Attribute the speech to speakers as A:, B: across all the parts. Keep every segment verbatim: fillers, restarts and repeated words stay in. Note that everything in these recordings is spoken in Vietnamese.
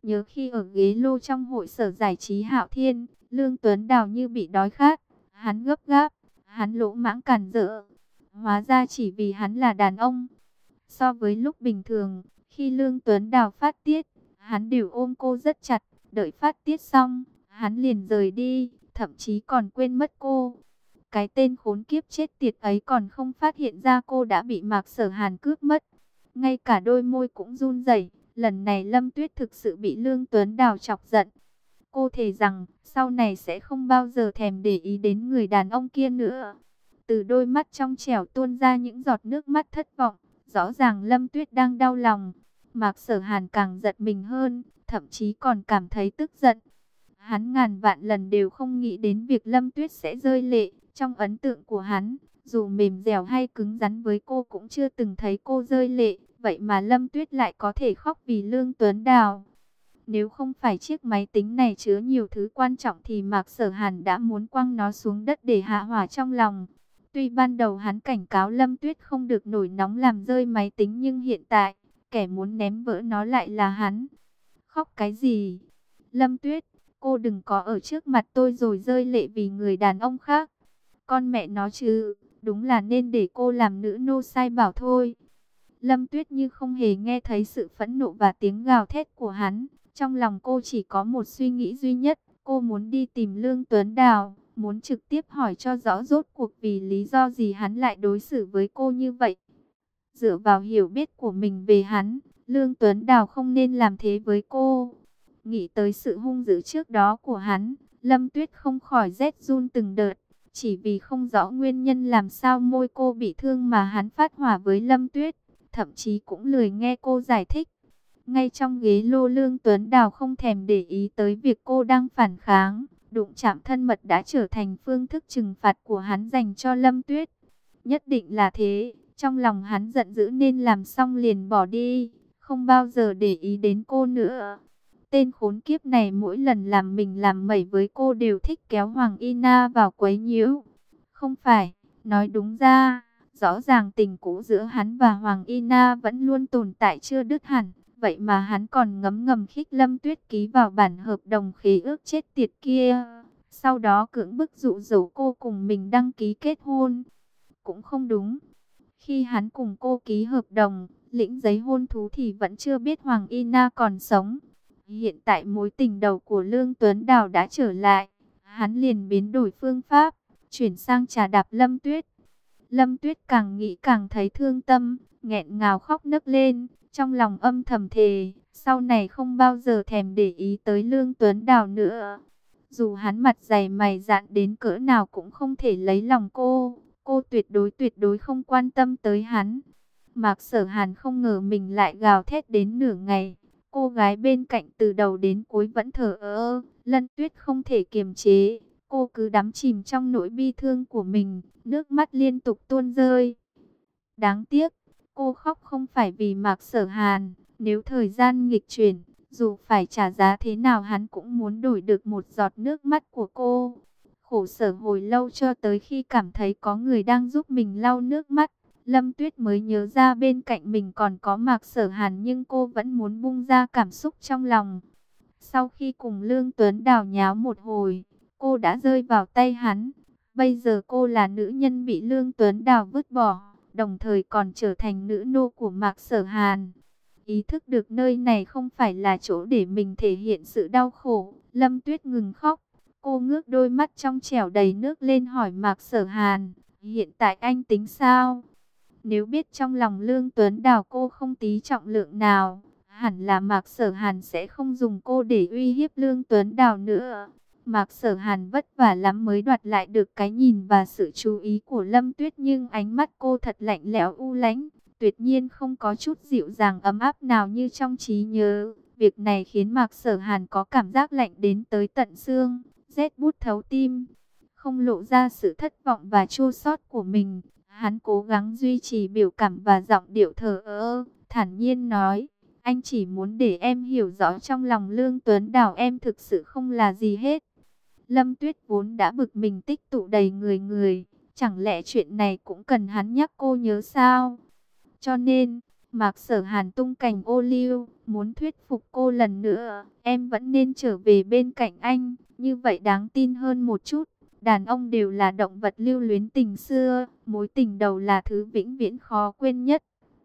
A: Nhớ khi ở ghế lô trong hội sở giải trí Hạo Thiên, Lương Tuấn Đào như bị đói khát. Hắn gấp gáp, hắn lỗ mãng cản rỡ. Hóa ra chỉ vì hắn là đàn ông. So với lúc bình thường, khi Lương Tuấn Đào phát tiết, hắn đều ôm cô rất chặt. Đợi phát tiết xong, hắn liền rời đi, thậm chí còn quên mất cô. Cái tên khốn kiếp chết tiệt ấy còn không phát hiện ra cô đã bị Mạc Sở Hàn cướp mất. Ngay cả đôi môi cũng run rẩy. Lần này Lâm Tuyết thực sự bị Lương Tuấn Đào chọc giận. Cô thề rằng sau này sẽ không bao giờ thèm để ý đến người đàn ông kia nữa. Từ đôi mắt trong trẻo tuôn ra những giọt nước mắt thất vọng. Rõ ràng Lâm Tuyết đang đau lòng. Mạc Sở Hàn càng giận mình hơn, thậm chí còn cảm thấy tức giận. Hắn ngàn vạn lần đều không nghĩ đến việc Lâm Tuyết sẽ rơi lệ. Trong ấn tượng của hắn, dù mềm dẻo hay cứng rắn với cô cũng chưa từng thấy cô rơi lệ. Vậy mà Lâm Tuyết lại có thể khóc vì Lương Tuấn Đào. Nếu không phải chiếc máy tính này chứa nhiều thứ quan trọng thì Mạc Sở Hàn đã muốn quăng nó xuống đất để hạ hỏa trong lòng. Tuy ban đầu hắn cảnh cáo Lâm Tuyết không được nổi nóng làm rơi máy tính, nhưng hiện tại, kẻ muốn ném vỡ nó lại là hắn. Khóc cái gì? Lâm Tuyết, cô đừng có ở trước mặt tôi rồi rơi lệ vì người đàn ông khác. Con mẹ nó chứ, đúng là nên để cô làm nữ nô sai bảo thôi. Lâm Tuyết như không hề nghe thấy sự phẫn nộ và tiếng gào thét của hắn. Trong lòng cô chỉ có một suy nghĩ duy nhất, cô muốn đi tìm Lương Tuấn Đào, muốn trực tiếp hỏi cho rõ rốt cuộc vì lý do gì hắn lại đối xử với cô như vậy. Dựa vào hiểu biết của mình về hắn, Lương Tuấn Đào không nên làm thế với cô. Nghĩ tới sự hung dữ trước đó của hắn, Lâm Tuyết không khỏi rét run từng đợt. Chỉ vì không rõ nguyên nhân làm sao môi cô bị thương mà hắn phát hỏa với Lâm Tuyết, thậm chí cũng lười nghe cô giải thích. Ngay trong ghế lô, Lương Tuấn Đào không thèm để ý tới việc cô đang phản kháng. Đụng chạm thân mật đã trở thành phương thức trừng phạt của hắn dành cho Lâm Tuyết. Nhất định là thế, trong lòng hắn giận dữ nên làm xong liền bỏ đi, không bao giờ để ý đến cô nữa. Tên khốn kiếp này mỗi lần làm mình làm mẩy với cô đều thích kéo Hoàng Y Na vào quấy nhiễu. Không phải, nói đúng ra, rõ ràng tình cũ giữa hắn và Hoàng Y Na vẫn luôn tồn tại chưa đứt hẳn. Vậy mà hắn còn ngấm ngầm khích Lâm Tuyết ký vào bản hợp đồng khế ước chết tiệt kia. Sau đó cưỡng bức dụ dỗ cô cùng mình đăng ký kết hôn. Cũng không đúng. Khi hắn cùng cô ký hợp đồng, lĩnh giấy hôn thú thì vẫn chưa biết Hoàng Y Na còn sống. Hiện tại mối tình đầu của Lương Tuấn Đào đã trở lại. Hắn liền biến đổi phương pháp, chuyển sang trà đạp Lâm Tuyết. Lâm Tuyết càng nghĩ càng thấy thương tâm, nghẹn ngào khóc nấc lên. Trong lòng âm thầm thề, sau này không bao giờ thèm để ý tới Lương Tuấn Đào nữa. Dù hắn mặt dày mày dạn đến cỡ nào cũng không thể lấy lòng cô. Cô tuyệt đối tuyệt đối không quan tâm tới hắn. Mạc Sở Hàn không ngờ mình lại gào thét đến nửa ngày. Cô gái bên cạnh từ đầu đến cuối vẫn thờ ơ. Lân Tuyết không thể kiềm chế. Cô cứ đắm chìm trong nỗi bi thương của mình. Nước mắt liên tục tuôn rơi. Đáng tiếc, cô khóc không phải vì Mạc Sở Hàn. Nếu thời gian nghịch chuyển, dù phải trả giá thế nào hắn cũng muốn đổi được một giọt nước mắt của cô. Khổ sở hồi lâu cho tới khi cảm thấy có người đang giúp mình lau nước mắt. Lâm Tuyết mới nhớ ra bên cạnh mình còn có Mạc Sở Hàn, nhưng cô vẫn muốn bung ra cảm xúc trong lòng. Sau khi cùng Lương Tuấn Đào nháo một hồi, cô đã rơi vào tay hắn. Bây giờ cô là nữ nhân bị Lương Tuấn Đào vứt bỏ, đồng thời còn trở thành nữ nô của Mạc Sở Hàn. Ý thức được nơi này không phải là chỗ để mình thể hiện sự đau khổ, Lâm Tuyết ngừng khóc. Cô ngước đôi mắt trong trẻo đầy nước lên hỏi Mạc Sở Hàn, hiện tại anh tính sao? Nếu biết trong lòng Lương Tuấn Đào cô không tí trọng lượng nào, hẳn là Mạc Sở Hàn sẽ không dùng cô để uy hiếp Lương Tuấn Đào nữa. Mạc Sở Hàn vất vả lắm mới đoạt lại được cái nhìn và sự chú ý của Lâm Tuyết, nhưng ánh mắt cô thật lạnh lẽo u lãnh, tuyệt nhiên không có chút dịu dàng ấm áp nào như trong trí nhớ. Việc này khiến Mạc Sở Hàn có cảm giác lạnh đến tới tận xương, rét buốt thấu tim. Không lộ ra sự thất vọng và chua xót của mình, hắn cố gắng duy trì biểu cảm và giọng điệu thờ ơ, thản nhiên nói: anh chỉ muốn để em hiểu rõ trong lòng Lương Tuấn Đào em thực sự không là gì hết. Lâm Tuyết vốn đã bực mình tích tụ đầy người người, chẳng lẽ chuyện này cũng cần hắn nhắc cô nhớ sao? Cho nên, Mạc Sở Hàn tung cành ô liu, muốn thuyết phục cô lần nữa, em vẫn nên trở về bên cạnh anh, như vậy đáng tin hơn một chút. Đàn ông đều là động vật lưu luyến tình xưa, mối tình đầu là thứ vĩnh viễn khó quên nhất.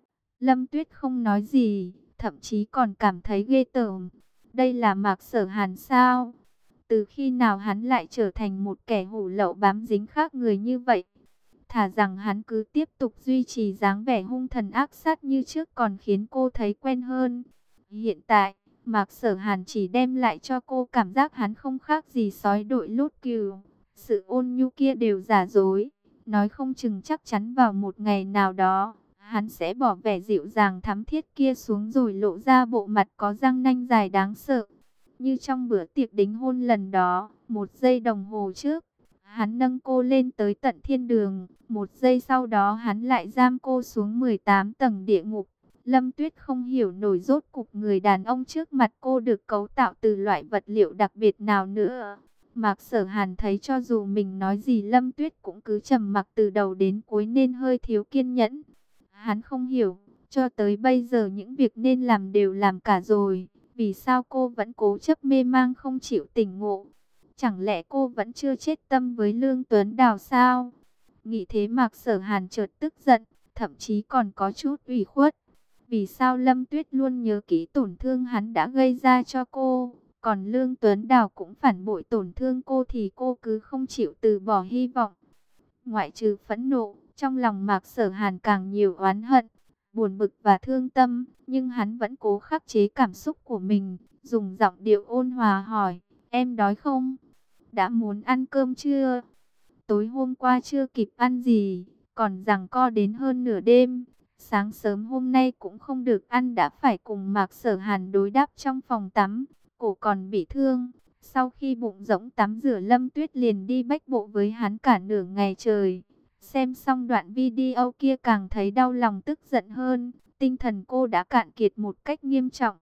A: Lâm Tuyết không nói gì, thậm chí còn cảm thấy ghê tởm. Đây là Mạc Sở Hàn sao? Từ khi nào hắn lại trở thành một kẻ hủ lậu bám dính khác người như vậy? Thà rằng hắn cứ tiếp tục duy trì dáng vẻ hung thần ác sát như trước còn khiến cô thấy quen hơn. Hiện tại, Mạc Sở Hàn chỉ đem lại cho cô cảm giác hắn không khác gì sói đội lốt cừu. Sự ôn nhu kia đều giả dối. Nói không chừng chắc chắn vào một ngày nào đó, hắn sẽ bỏ vẻ dịu dàng thắm thiết kia xuống rồi lộ ra bộ mặt có răng nanh dài đáng sợ. Như trong bữa tiệc đính hôn lần đó, một giây đồng hồ trước, hắn nâng cô lên tới tận thiên đường, một giây sau đó hắn lại giam cô xuống mười tám tầng địa ngục. Lâm Tuyết không hiểu nổi rốt cục người đàn ông trước mặt cô được cấu tạo từ loại vật liệu đặc biệt nào nữa. Mạc Sở Hàn thấy cho dù mình nói gì Lâm Tuyết cũng cứ trầm mặc từ đầu đến cuối nên hơi thiếu kiên nhẫn. Hắn không hiểu, cho tới bây giờ những việc nên làm đều làm cả rồi, vì sao cô vẫn cố chấp mê mang không chịu tỉnh ngộ? Chẳng lẽ cô vẫn chưa chết tâm với Lương Tuấn Đào sao? Nghĩ thế Mạc Sở Hàn chợt tức giận, thậm chí còn có chút ủy khuất. Vì sao Lâm Tuyết luôn nhớ kỹ tổn thương hắn đã gây ra cho cô, còn Lương Tuấn Đào cũng phản bội tổn thương cô thì cô cứ không chịu từ bỏ hy vọng? Ngoại trừ phẫn nộ, trong lòng Mạc Sở Hàn càng nhiều oán hận, buồn bực và thương tâm, nhưng hắn vẫn cố khắc chế cảm xúc của mình, dùng giọng điệu ôn hòa hỏi, em đói không? Đã muốn ăn cơm chưa? Tối hôm qua chưa kịp ăn gì, còn giằng co đến hơn nửa đêm. Sáng sớm hôm nay cũng không được ăn đã phải cùng Mạc Sở Hàn đối đáp trong phòng tắm, cổ còn bị thương. Sau khi bụng rỗng tắm rửa Lâm Tuyết liền đi bách bộ với hắn cả nửa ngày trời. Xem xong đoạn video kia càng thấy đau lòng tức giận hơn, tinh thần cô đã cạn kiệt một cách nghiêm trọng.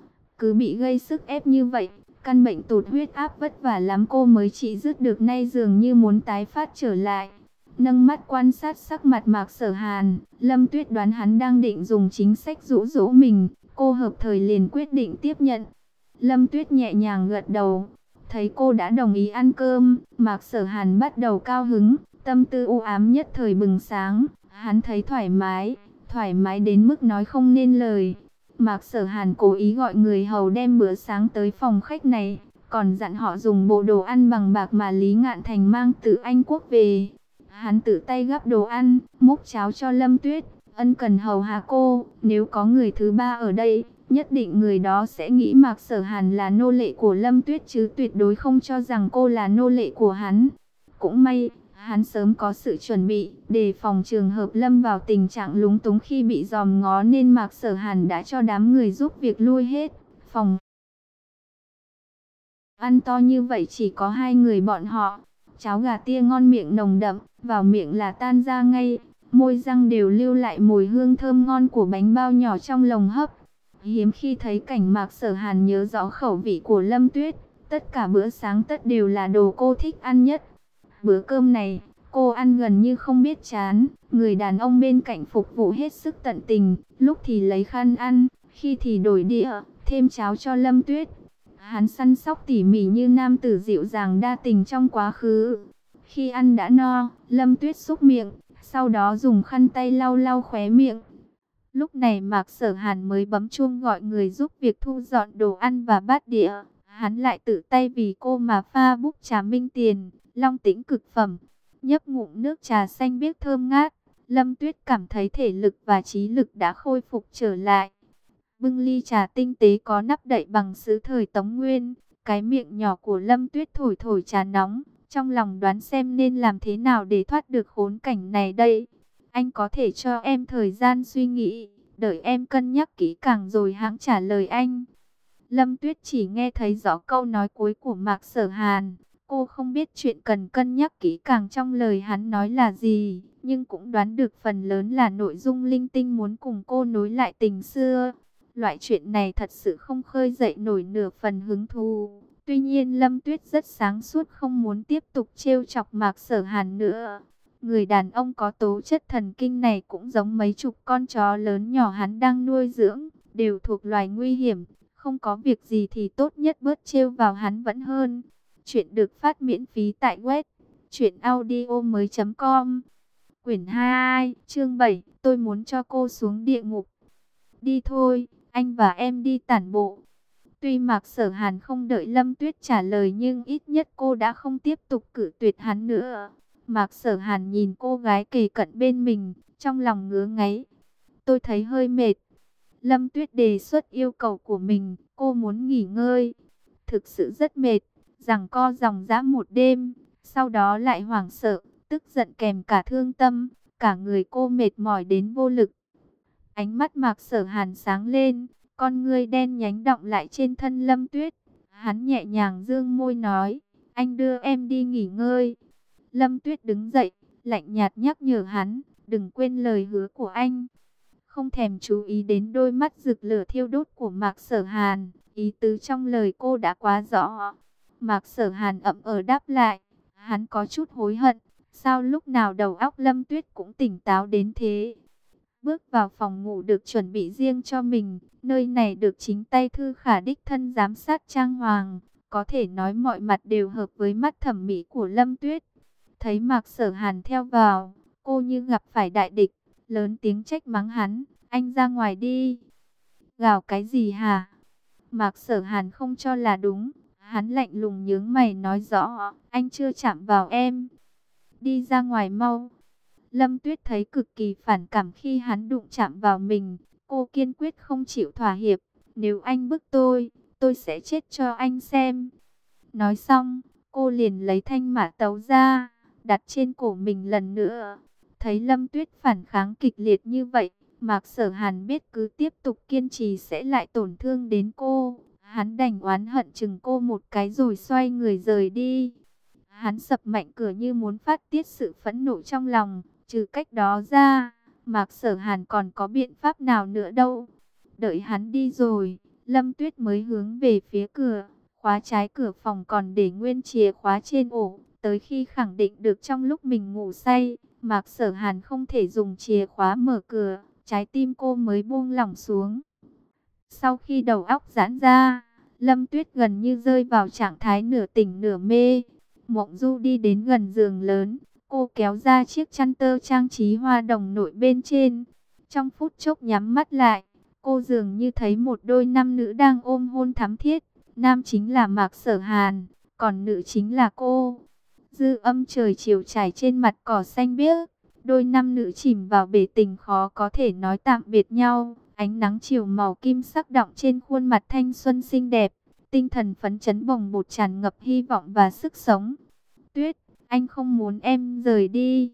A: Cứ bị gây sức ép như vậy, căn bệnh tụt huyết áp vất vả lắm cô mới trị dứt được nay dường như muốn tái phát trở lại. Nâng mắt quan sát sắc mặt Mạc Sở Hàn, Lâm Tuyết đoán hắn đang định dùng chính sách dụ dỗ mình, cô hợp thời liền quyết định tiếp nhận. Lâm Tuyết nhẹ nhàng gật đầu, thấy cô đã đồng ý ăn cơm, Mạc Sở Hàn bắt đầu cao hứng, tâm tư u ám nhất thời bừng sáng, hắn thấy thoải mái, thoải mái đến mức nói không nên lời. Mạc Sở Hàn cố ý gọi người hầu đem bữa sáng tới phòng khách này, còn dặn họ dùng bộ đồ ăn bằng bạc mà Lý Ngạn Thành mang từ Anh Quốc về. Hắn tự tay gắp đồ ăn, múc cháo cho Lâm Tuyết, ân cần hầu hạ cô. Nếu có người thứ ba ở đây, nhất định người đó sẽ nghĩ Mạc Sở Hàn là nô lệ của Lâm Tuyết chứ tuyệt đối không cho rằng cô là nô lệ của hắn. Cũng may, hắn sớm có sự chuẩn bị, đề phòng trường hợp Lâm vào tình trạng lúng túng khi bị dòm ngó nên Mạc Sở Hàn đã cho đám người giúp việc lui hết. Phòng ăn to như vậy chỉ có hai người bọn họ. Cháo gà tia ngon miệng nồng đậm, vào miệng là tan ra ngay, môi răng đều lưu lại mùi hương thơm ngon của bánh bao nhỏ trong lồng hấp. Hiếm khi thấy cảnh Mạc Sở Hàn nhớ rõ khẩu vị của Lâm Tuyết, tất cả bữa sáng tất đều là đồ cô thích ăn nhất. Bữa cơm này, cô ăn gần như không biết chán, người đàn ông bên cạnh phục vụ hết sức tận tình, lúc thì lấy khăn ăn, khi thì đổi đĩa, thêm cháo cho Lâm Tuyết. Hắn săn sóc tỉ mỉ như nam tử dịu dàng đa tình trong quá khứ. Khi ăn đã no, Lâm Tuyết xúc miệng, sau đó dùng khăn tay lau lau khóe miệng. Lúc này Mạc Sở Hàn mới bấm chuông gọi người giúp việc thu dọn đồ ăn và bát đĩa. Hắn lại tự tay vì cô mà pha búp trà Minh Tiền, long tĩnh cực phẩm. Nhấp ngụm nước trà xanh biếc thơm ngát, Lâm Tuyết cảm thấy thể lực và trí lực đã khôi phục trở lại. Bưng ly trà tinh tế có nắp đậy bằng sứ thời Tống Nguyên, cái miệng nhỏ của Lâm Tuyết thổi thổi trà nóng, trong lòng đoán xem nên làm thế nào để thoát được khốn cảnh này đây. Anh có thể cho em thời gian suy nghĩ, đợi em cân nhắc kỹ càng rồi hãng trả lời anh. Lâm Tuyết chỉ nghe thấy rõ câu nói cuối của Mạc Sở Hàn. Cô không biết chuyện cần cân nhắc kỹ càng trong lời hắn nói là gì, nhưng cũng đoán được phần lớn là nội dung linh tinh muốn cùng cô nối lại tình xưa. Loại chuyện này thật sự không khơi dậy nổi nửa phần hứng thú. Tuy nhiên Lâm Tuyết rất sáng suốt không muốn tiếp tục trêu chọc Mạc Sở Hàn nữa. Người đàn ông có tố chất thần kinh này cũng giống mấy chục con chó lớn nhỏ hắn đang nuôi dưỡng, đều thuộc loài nguy hiểm. Không có việc gì thì tốt nhất bớt trêu vào hắn vẫn hơn. Chuyện được phát miễn phí tại web truyện audio mới chấm com. Quyển hai, chương bảy, tôi muốn cho cô xuống địa ngục. Đi thôi, anh và em đi tản bộ. Tuy Mạc Sở Hàn không đợi Lâm Tuyết trả lời nhưng ít nhất cô đã không tiếp tục cự tuyệt hắn nữa. Mạc Sở Hàn nhìn cô gái kề cận bên mình, trong lòng ngứa ngáy. Tôi thấy hơi mệt. Lâm Tuyết đề xuất yêu cầu của mình, cô muốn nghỉ ngơi. Thực sự rất mệt, giằng co dòng dã một đêm, sau đó lại hoảng sợ, tức giận kèm cả thương tâm, cả người cô mệt mỏi đến vô lực. Ánh mắt Mạc Sở Hàn sáng lên, con ngươi đen nhánh đọng lại trên thân Lâm Tuyết. Hắn nhẹ nhàng dương môi nói, anh đưa em đi nghỉ ngơi. Lâm Tuyết đứng dậy, lạnh nhạt nhắc nhở hắn, đừng quên lời hứa của anh. Không thèm chú ý đến đôi mắt rực lửa thiêu đốt của Mạc Sở Hàn, ý tứ trong lời cô đã quá rõ. Mạc Sở Hàn ậm ờ đáp lại, hắn có chút hối hận, sao lúc nào đầu óc Lâm Tuyết cũng tỉnh táo đến thế. Bước vào phòng ngủ được chuẩn bị riêng cho mình, nơi này được chính tay Thư Khả đích thân giám sát trang hoàng, có thể nói mọi mặt đều hợp với mắt thẩm mỹ của Lâm Tuyết. Thấy Mạc Sở Hàn theo vào, cô như gặp phải đại địch, lớn tiếng trách mắng hắn, anh ra ngoài đi. Gào cái gì hả? Mạc Sở Hàn không cho là đúng, hắn lạnh lùng nhướng mày nói rõ, anh chưa chạm vào em. Đi ra ngoài mau. Lâm Tuyết thấy cực kỳ phản cảm khi hắn đụng chạm vào mình, cô kiên quyết không chịu thỏa hiệp, nếu anh bức tôi, tôi sẽ chết cho anh xem. Nói xong, cô liền lấy thanh mã tấu ra, đặt trên cổ mình lần nữa. Thấy Lâm Tuyết phản kháng kịch liệt như vậy, Mạc Sở Hàn biết cứ tiếp tục kiên trì sẽ lại tổn thương đến cô. Hắn đành oán hận chừng cô một cái rồi xoay người rời đi. Hắn sập mạnh cửa như muốn phát tiết sự phẫn nộ trong lòng. Trừ cách đó ra, Mạc Sở Hàn còn có biện pháp nào nữa đâu. Đợi hắn đi rồi, Lâm Tuyết mới hướng về phía cửa. Khóa trái cửa phòng còn để nguyên chìa khóa trên ổ. Tới khi khẳng định được trong lúc mình ngủ say, Mạc Sở Hàn không thể dùng chìa khóa mở cửa, trái tim cô mới buông lỏng xuống. Sau khi đầu óc giãn ra, Lâm Tuyết gần như rơi vào trạng thái nửa tỉnh nửa mê. Mộng Du đi đến gần giường lớn, cô kéo ra chiếc chăn tơ trang trí hoa đồng nội bên trên. Trong phút chốc nhắm mắt lại, cô dường như thấy một đôi nam nữ đang ôm hôn thắm thiết. Nam chính là Mạc Sở Hàn, còn nữ chính là cô. Dư âm trời chiều trải trên mặt cỏ xanh biếc, đôi nam nữ chìm vào bể tình khó có thể nói tạm biệt nhau. Ánh nắng chiều màu kim sắc đọng trên khuôn mặt thanh xuân xinh đẹp, tinh thần phấn chấn bồng bột tràn ngập hy vọng và sức sống. Tuyết, anh không muốn em rời đi.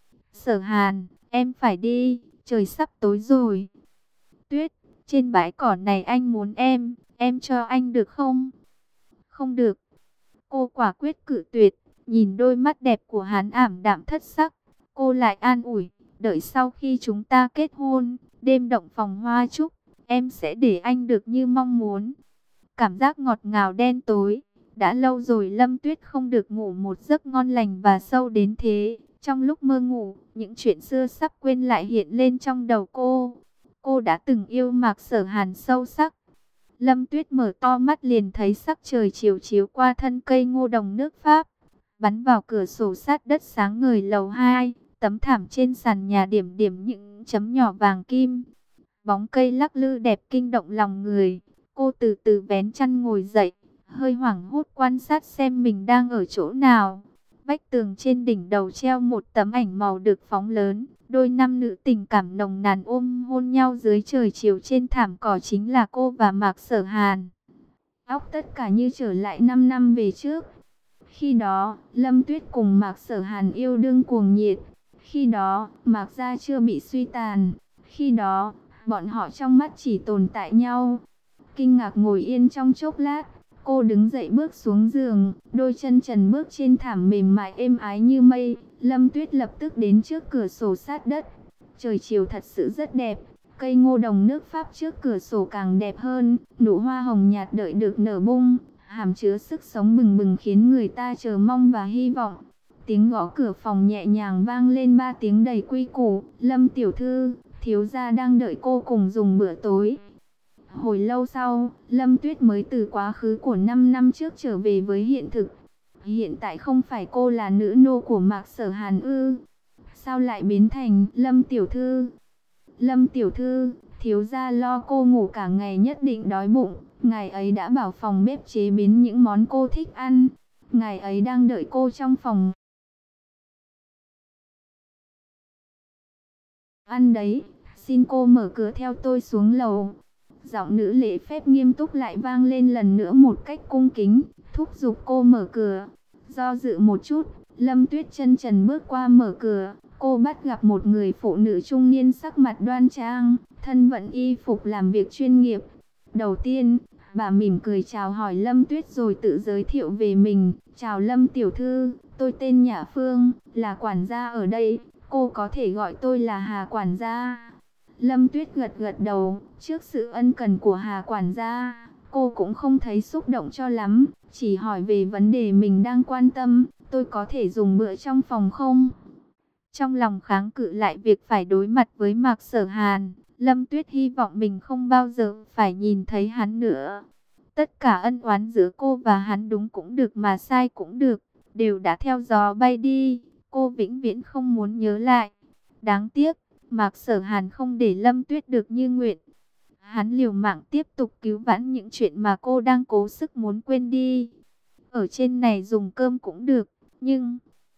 A: Sở Hàn, em phải đi, trời sắp tối rồi. Tuyết, trên bãi cỏ này anh muốn em, em cho anh được không? Không được. Cô quả quyết cự tuyệt, nhìn đôi mắt đẹp của hắn ảm đạm thất sắc. Cô lại an ủi, đợi sau khi chúng ta kết hôn, đêm động phòng hoa trúc, em sẽ để anh được như mong muốn. Cảm giác ngọt ngào đen tối. Đã lâu rồi Lâm Tuyết không được ngủ một giấc ngon lành và sâu đến thế. Trong lúc mơ ngủ, những chuyện xưa sắp quên lại hiện lên trong đầu cô. Cô đã từng yêu Mạc Sở Hàn sâu sắc. Lâm Tuyết mở to mắt liền thấy sắc trời chiều chiếu qua thân cây ngô đồng nước Pháp, bắn vào cửa sổ sát đất sáng ngời lầu hai. Tấm thảm trên sàn nhà điểm điểm những chấm nhỏ vàng kim. Bóng cây lắc lư đẹp kinh động lòng người. Cô từ từ vén chăn ngồi dậy, hơi hoảng hốt quan sát xem mình đang ở chỗ nào. Vách tường trên đỉnh đầu treo một tấm ảnh màu được phóng lớn. Đôi nam nữ tình cảm nồng nàn ôm hôn nhau dưới trời chiều trên thảm cỏ chính là cô và Mạc Sở Hàn. Óc tất cả như trở lại năm năm về trước. Khi đó, Lâm Tuyết cùng Mạc Sở Hàn yêu đương cuồng nhiệt. Khi đó, Mạc gia chưa bị suy tàn. Khi đó, bọn họ trong mắt chỉ tồn tại nhau. Kinh ngạc ngồi yên trong chốc lát, cô đứng dậy bước xuống giường, đôi chân trần bước trên thảm mềm mại êm ái như mây. Lâm Tuyết lập tức đến trước cửa sổ sát đất. Trời chiều thật sự rất đẹp, cây ngô đồng nước Pháp trước cửa sổ càng đẹp hơn, nụ hoa hồng nhạt đợi được nở bung, hàm chứa sức sống bừng bừng khiến người ta chờ mong và hy vọng. Tiếng gõ cửa phòng nhẹ nhàng vang lên ba tiếng đầy quy củ. Lâm tiểu thư, thiếu gia đang đợi cô cùng dùng bữa tối. Hồi lâu sau, Lâm Tuyết mới từ quá khứ của năm năm trước trở về với hiện thực. Hiện tại không phải cô là nữ nô của Mạc Sở Hàn ư? Sao lại biến thành Lâm tiểu thư? Lâm tiểu thư, thiếu gia lo cô ngủ cả ngày nhất định đói bụng. Ngài ấy đã bảo phòng bếp chế biến những món cô thích ăn. Ngài ấy đang đợi cô trong phòng ăn đấy. Xin cô mở cửa theo tôi xuống lầu. Giọng nữ lễ phép nghiêm túc lại vang lên lần nữa một cách cung kính, thúc giục cô mở cửa. Do dự một chút, Lâm Tuyết chân trần bước qua mở cửa. Cô bắt gặp một người phụ nữ trung niên sắc mặt đoan trang, thân vận y phục làm việc chuyên nghiệp. Đầu tiên, bà mỉm cười chào hỏi Lâm Tuyết rồi tự giới thiệu về mình. Chào Lâm tiểu thư, tôi tên Nhã Phương, là quản gia ở đây. Cô có thể gọi tôi là Hà quản gia. Lâm Tuyết gật gật đầu, trước sự ân cần của Hà quản gia, cô cũng không thấy xúc động cho lắm, chỉ hỏi về vấn đề mình đang quan tâm, tôi có thể dùng bữa trong phòng không? Trong lòng kháng cự lại việc phải đối mặt với Mạc Sở Hàn, Lâm Tuyết hy vọng mình không bao giờ phải nhìn thấy hắn nữa. Tất cả ân oán giữa cô và hắn đúng cũng được mà sai cũng được, đều đã theo gió bay đi, cô vĩnh viễn không muốn nhớ lại. Đáng tiếc, Mạc Sở Hàn không để Lâm Tuyết được như nguyện. Hắn liều mạng tiếp tục cứu vãn những chuyện mà cô đang cố sức muốn quên đi. Ở trên này dùng cơm cũng được, nhưng...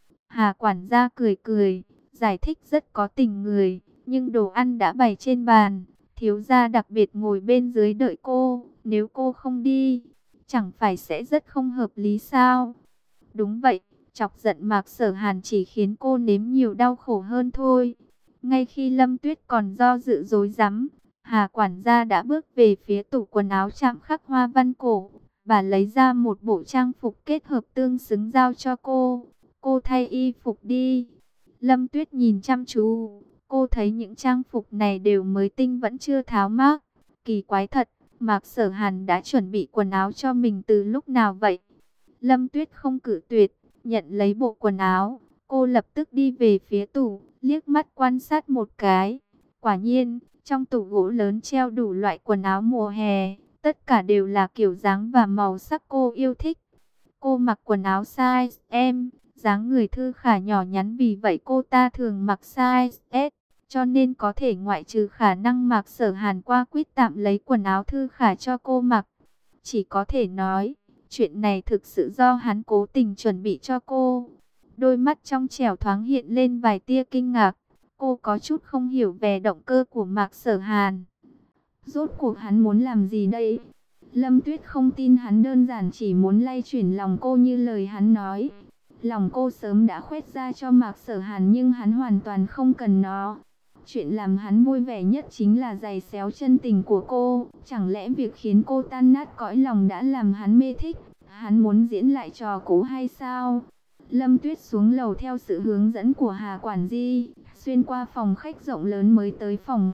A: Hà quản gia cười cười, giải thích rất có tình người, nhưng đồ ăn đã bày trên bàn. Thiếu gia đặc biệt ngồi bên dưới đợi cô, nếu cô không đi, chẳng phải sẽ rất không hợp lý sao? Đúng vậy, chọc giận Mạc Sở Hàn chỉ khiến cô nếm nhiều đau khổ hơn thôi. Ngay khi Lâm Tuyết còn do dự rối rắm, Hà quản gia đã bước về phía tủ quần áo chạm khắc hoa văn cổ. Bà lấy ra một bộ trang phục kết hợp tương xứng giao cho cô. Cô thay y phục đi. Lâm Tuyết nhìn chăm chú. Cô thấy những trang phục này đều mới tinh vẫn chưa tháo mác. Kỳ quái thật, Mạc Sở Hàn đã chuẩn bị quần áo cho mình từ lúc nào vậy? Lâm Tuyết không cự tuyệt, nhận lấy bộ quần áo. Cô lập tức đi về phía tủ, liếc mắt quan sát một cái. Quả nhiên, trong tủ gỗ lớn treo đủ loại quần áo mùa hè. Tất cả đều là kiểu dáng và màu sắc cô yêu thích. Cô mặc quần áo size M, dáng người thư khả nhỏ nhắn, vì vậy cô ta thường mặc size S. Cho nên có thể ngoại trừ khả năng Mạc Sở Hàn qua quyết tạm lấy quần áo thư khả cho cô mặc. Chỉ có thể nói, chuyện này thực sự do hắn cố tình chuẩn bị cho cô. Đôi mắt trong trẻo thoáng hiện lên vài tia kinh ngạc. Cô có chút không hiểu về động cơ của Mạc Sở Hàn. Rốt cuộc hắn muốn làm gì đây? Lâm Tuyết không tin hắn đơn giản chỉ muốn lay chuyển lòng cô như lời hắn nói. Lòng cô sớm đã khoét ra cho Mạc Sở Hàn nhưng hắn hoàn toàn không cần nó. Chuyện làm hắn vui vẻ nhất chính là giày xéo chân tình của cô. Chẳng lẽ việc khiến cô tan nát cõi lòng đã làm hắn mê thích? Hắn muốn diễn lại trò cũ hay sao? Lâm Tuyết xuống lầu theo sự hướng dẫn của Hà quản di, xuyên qua phòng khách rộng lớn mới tới phòng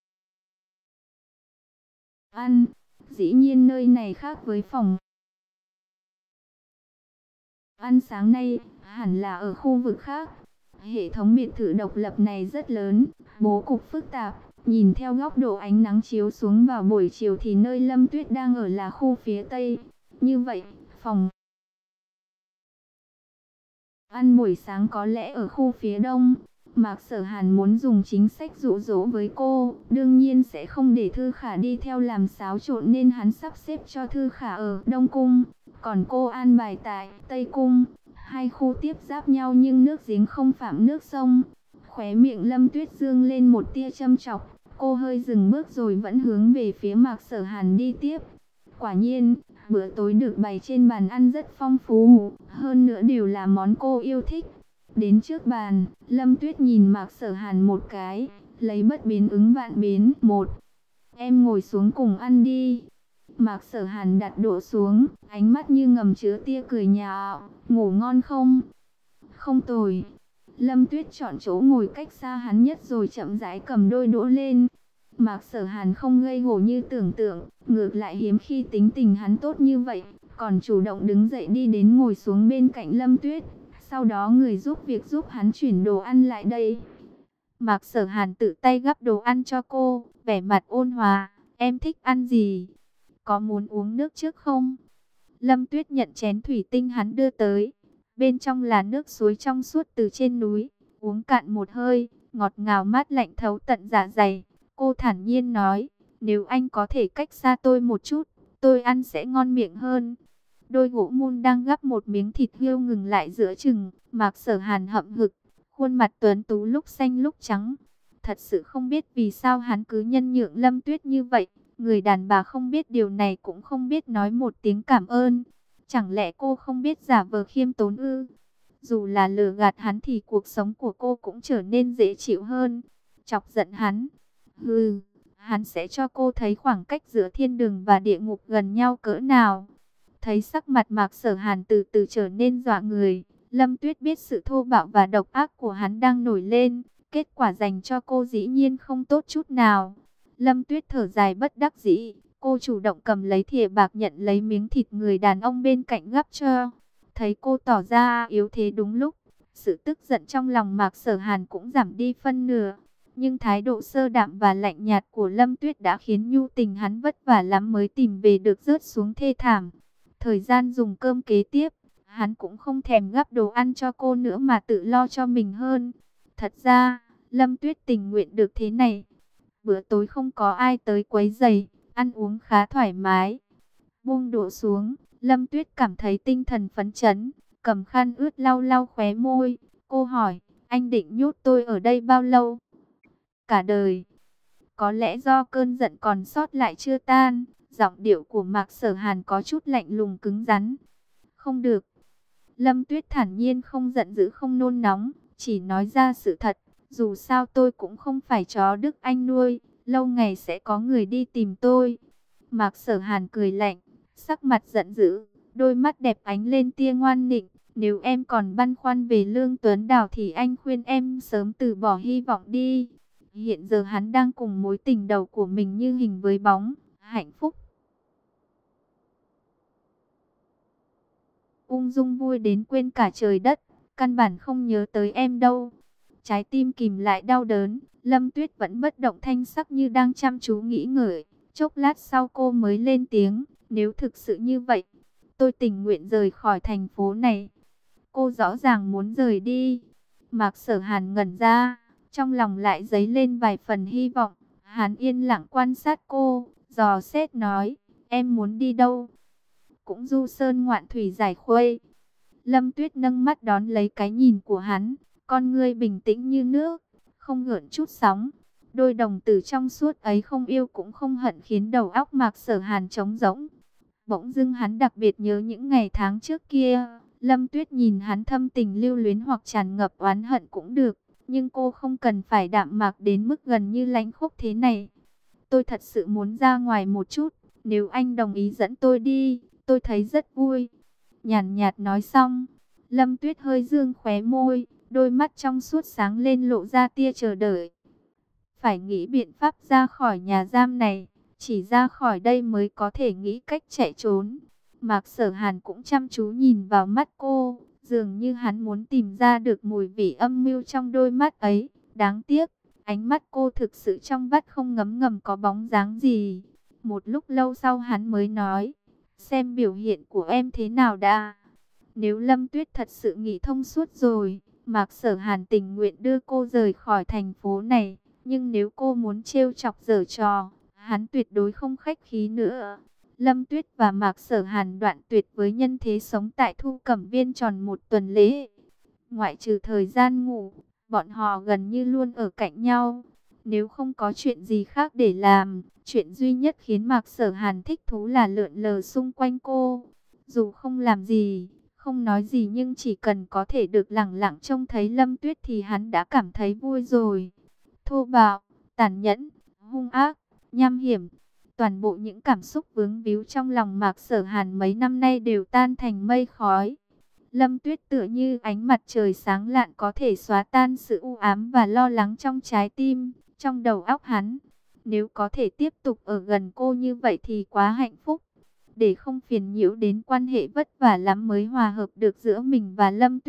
A: ăn. Dĩ nhiên nơi này khác với phòng ăn sáng nay, hẳn là ở khu vực khác. Hệ thống biệt thự độc lập này rất lớn, bố cục phức tạp. Nhìn theo góc độ ánh nắng chiếu xuống vào buổi chiều thì nơi Lâm Tuyết đang ở là khu phía Tây. Như vậy, phòng ăn buổi sáng có lẽ ở khu phía Đông. Mạc Sở Hàn muốn dùng chính sách dụ dỗ với cô, đương nhiên sẽ không để Thư Khả đi theo làm xáo trộn, nên hắn sắp xếp cho Thư Khả ở Đông Cung, còn cô an bài tại Tây Cung. Hai khu tiếp giáp nhau nhưng nước giếng không phạm nước sông. Khóe miệng Lâm Tuyết dương lên một tia châm chọc, cô hơi dừng bước rồi vẫn hướng về phía Mạc Sở Hàn đi tiếp. Quả nhiên, bữa tối được bày trên bàn ăn rất phong phú, hơn nữa đều là món cô yêu thích. Đến trước bàn, Lâm Tuyết nhìn Mạc Sở Hàn một cái, lấy bất biến ứng vạn biến. Một, em ngồi xuống cùng ăn đi. Mạc Sở Hàn đặt đũa xuống, ánh mắt như ngầm chứa tia cười nhạo. Ngủ ngon không? Không tồi. Lâm Tuyết chọn chỗ ngồi cách xa hắn nhất rồi chậm rãi cầm đôi đũa lên. Mạc Sở Hàn không gây gổ như tưởng tượng, ngược lại hiếm khi tính tình hắn tốt như vậy, còn chủ động đứng dậy đi đến ngồi xuống bên cạnh Lâm Tuyết. Sau đó người giúp việc giúp hắn chuyển đồ ăn lại đây. Mạc Sở Hàn tự tay gắp đồ ăn cho cô, vẻ mặt ôn hòa. Em thích ăn gì? Có muốn uống nước trước không? Lâm Tuyết nhận chén thủy tinh hắn đưa tới. Bên trong là nước suối trong suốt từ trên núi. Uống cạn một hơi, ngọt ngào mát lạnh thấu tận dạ dày. Cô thản nhiên nói, nếu anh có thể cách xa tôi một chút, tôi ăn sẽ ngon miệng hơn. Đôi gỗ mun đang gắp một miếng thịt hươu ngừng lại giữa chừng. Mạc Sở Hàn hậm hực, khuôn mặt tuấn tú lúc xanh lúc trắng. Thật sự không biết vì sao hắn cứ nhân nhượng Lâm Tuyết như vậy. Người đàn bà không biết điều này cũng không biết nói một tiếng cảm ơn. Chẳng lẽ cô không biết giả vờ khiêm tốn ư? Dù là lừa gạt hắn thì cuộc sống của cô cũng trở nên dễ chịu hơn. Chọc giận hắn. Hừ, hắn sẽ cho cô thấy khoảng cách giữa thiên đường và địa ngục gần nhau cỡ nào. Thấy sắc mặt Mạc Sở Hàn từ từ trở nên dọa người. Lâm Tuyết biết sự thô bạo và độc ác của hắn đang nổi lên. Kết quả dành cho cô dĩ nhiên không tốt chút nào. Lâm Tuyết thở dài bất đắc dĩ. Cô chủ động cầm lấy thìa bạc nhận lấy miếng thịt người đàn ông bên cạnh gắp cho. Thấy cô tỏ ra yếu thế đúng lúc. Sự tức giận trong lòng Mạc Sở Hàn cũng giảm đi phân nửa. Nhưng thái độ sơ đạm và lạnh nhạt của Lâm Tuyết đã khiến nhu tình hắn vất vả lắm mới tìm về được rớt xuống thê thảm. Thời gian dùng cơm kế tiếp, hắn cũng không thèm gắp đồ ăn cho cô nữa mà tự lo cho mình hơn. Thật ra, Lâm Tuyết tình nguyện được thế này. Bữa tối không có ai tới quấy rầy, ăn uống khá thoải mái. Buông đũa xuống, Lâm Tuyết cảm thấy tinh thần phấn chấn, cầm khăn ướt lau lau khóe môi. Cô hỏi, anh định nhốt tôi ở đây bao lâu? Cả đời. Có lẽ do cơn giận còn sót lại chưa tan, giọng điệu của Mạc Sở Hàn có chút lạnh lùng cứng rắn. Không được. Lâm Tuyết thản nhiên không giận dữ không nôn nóng, chỉ nói ra sự thật. Dù sao tôi cũng không phải chó Đức Anh nuôi, lâu ngày sẽ có người đi tìm tôi. Mạc Sở Hàn cười lạnh, sắc mặt giận dữ, đôi mắt đẹp ánh lên tia ngoan nịnh. Nếu em còn băn khoăn về Lương Tuấn Đào thì anh khuyên em sớm từ bỏ hy vọng đi. Hiện giờ hắn đang cùng mối tình đầu của mình như hình với bóng, hạnh phúc. Ung dung vui đến quên cả trời đất, căn bản không nhớ tới em đâu. Trái tim kìm lại đau đớn, Lâm Tuyết vẫn bất động thanh sắc như đang chăm chú nghĩ ngợi. Chốc lát sau cô mới lên tiếng, nếu thực sự như vậy, tôi tình nguyện rời khỏi thành phố này. Cô rõ ràng muốn rời đi. Mạc Sở Hàn ngẩn ra, trong lòng lại dấy lên vài phần hy vọng. Hắn yên lặng quan sát cô, dò xét nói, em muốn đi đâu? Cũng du sơn ngoạn thủy giải khuây. Lâm Tuyết nâng mắt đón lấy cái nhìn của hắn, con ngươi bình tĩnh như nước, không gợn chút sóng. Đôi đồng tử trong suốt ấy không yêu cũng không hận khiến đầu óc Mạc Sở Hàn trống rỗng. Bỗng dưng hắn đặc biệt nhớ những ngày tháng trước kia. Lâm Tuyết nhìn hắn thâm tình lưu luyến hoặc tràn ngập oán hận cũng được, nhưng cô không cần phải đạm mạc đến mức gần như lãnh khốc thế này. Tôi thật sự muốn ra ngoài một chút, nếu anh đồng ý dẫn tôi đi, tôi thấy rất vui. Nhàn nhạt nói xong, Lâm Tuyết hơi dương khóe môi, đôi mắt trong suốt sáng lên lộ ra tia chờ đợi. Phải nghĩ biện pháp ra khỏi nhà giam này, chỉ ra khỏi đây mới có thể nghĩ cách chạy trốn. Mạc Sở Hàn cũng chăm chú nhìn vào mắt cô, dường như hắn muốn tìm ra được mùi vị âm mưu trong đôi mắt ấy. Đáng tiếc, ánh mắt cô thực sự trong vắt không ngấm ngầm có bóng dáng gì. Một lúc lâu sau hắn mới nói, xem biểu hiện của em thế nào đã. Nếu Lâm Tuyết thật sự nghĩ thông suốt rồi, Mạc Sở Hàn tình nguyện đưa cô rời khỏi thành phố này. Nhưng nếu cô muốn trêu chọc giở trò, hắn tuyệt đối không khách khí nữa. Lâm Tuyết và Mạc Sở Hàn đoạn tuyệt với nhân thế sống tại Thu Cẩm Viên tròn một tuần lễ. Ngoại trừ thời gian ngủ, bọn họ gần như luôn ở cạnh nhau. Nếu không có chuyện gì khác để làm, chuyện duy nhất khiến Mạc Sở Hàn thích thú là lượn lờ xung quanh cô. Dù không làm gì, không nói gì nhưng chỉ cần có thể được lẳng lặng trông thấy Lâm Tuyết thì hắn đã cảm thấy vui rồi. Thô bạo, tàn nhẫn, hung ác, nham hiểm. Toàn bộ những cảm xúc vướng víu trong lòng Mạc Sở Hàn mấy năm nay đều tan thành mây khói. Lâm Tuyết tựa như ánh mặt trời sáng lạn có thể xóa tan sự u ám và lo lắng trong trái tim, trong đầu óc hắn. Nếu có thể tiếp tục ở gần cô như vậy thì quá hạnh phúc. Để không phiền nhiễu đến quan hệ vất vả lắm mới hòa hợp được giữa mình và Lâm Tuyết,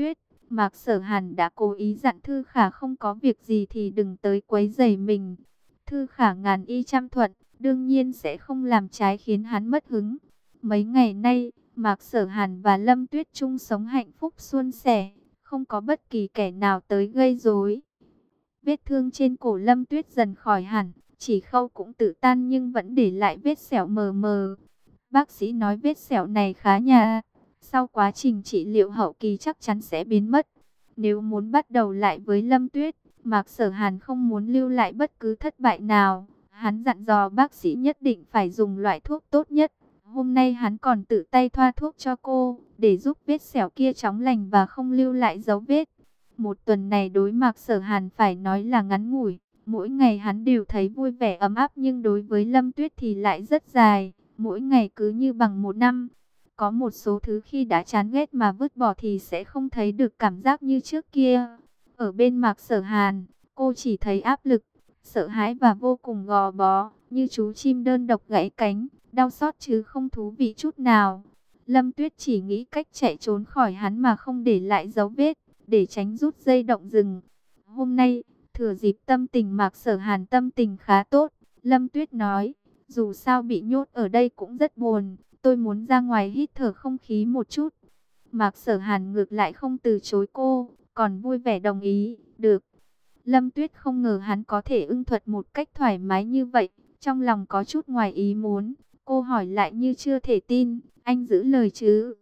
A: Mạc Sở Hàn đã cố ý dặn Thư Khả không có việc gì thì đừng tới quấy rầy mình. Thư Khả ngàn y trăm thuận, đương nhiên sẽ không làm trái khiến hắn mất hứng. Mấy ngày nay, Mạc Sở Hàn và Lâm Tuyết chung sống hạnh phúc suôn sẻ, không có bất kỳ kẻ nào tới gây rối. Vết thương trên cổ Lâm Tuyết dần khỏi hẳn, chỉ khâu cũng tự tan nhưng vẫn để lại vết sẹo mờ mờ. Bác sĩ nói vết sẹo này khá nhạt, sau quá trình trị liệu hậu kỳ chắc chắn sẽ biến mất. Nếu muốn bắt đầu lại với Lâm Tuyết, Mạc Sở Hàn không muốn lưu lại bất cứ thất bại nào. Hắn dặn dò bác sĩ nhất định phải dùng loại thuốc tốt nhất. Hôm nay hắn còn tự tay thoa thuốc cho cô, để giúp vết sẹo kia chóng lành và không lưu lại dấu vết. Một tuần này đối Mạc Sở Hàn phải nói là ngắn ngủi. Mỗi ngày hắn đều thấy vui vẻ ấm áp, nhưng đối với Lâm Tuyết thì lại rất dài. Mỗi ngày cứ như bằng một năm. Có một số thứ khi đã chán ghét mà vứt bỏ thì sẽ không thấy được cảm giác như trước kia. Ở bên Mạc Sở Hàn, cô chỉ thấy áp lực, sợ hãi và vô cùng gò bó, như chú chim đơn độc gãy cánh, đau xót chứ không thú vị chút nào. Lâm Tuyết chỉ nghĩ cách chạy trốn khỏi hắn mà không để lại dấu vết, để tránh rút dây động rừng. Hôm nay, thừa dịp tâm tình Mạc Sở Hàn tâm tình khá tốt, Lâm Tuyết nói, dù sao bị nhốt ở đây cũng rất buồn, tôi muốn ra ngoài hít thở không khí một chút. Mạc Sở Hàn ngược lại không từ chối cô, còn vui vẻ đồng ý, được. Lâm Tuyết không ngờ hắn có thể ưng thuận một cách thoải mái như vậy, trong lòng có chút ngoài ý muốn. Cô hỏi lại như chưa thể tin, anh giữ lời chứ?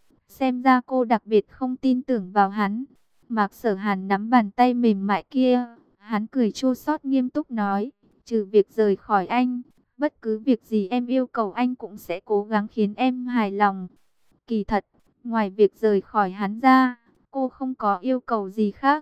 A: Xem ra cô đặc biệt không tin tưởng vào hắn. Mạc Sở Hàn nắm bàn tay mềm mại kia, hắn cười chua xót nghiêm túc nói, trừ việc rời khỏi anh, bất cứ việc gì em yêu cầu anh cũng sẽ cố gắng khiến em hài lòng. Kỳ thật, ngoài việc rời khỏi hắn ra, cô không có yêu cầu gì khác.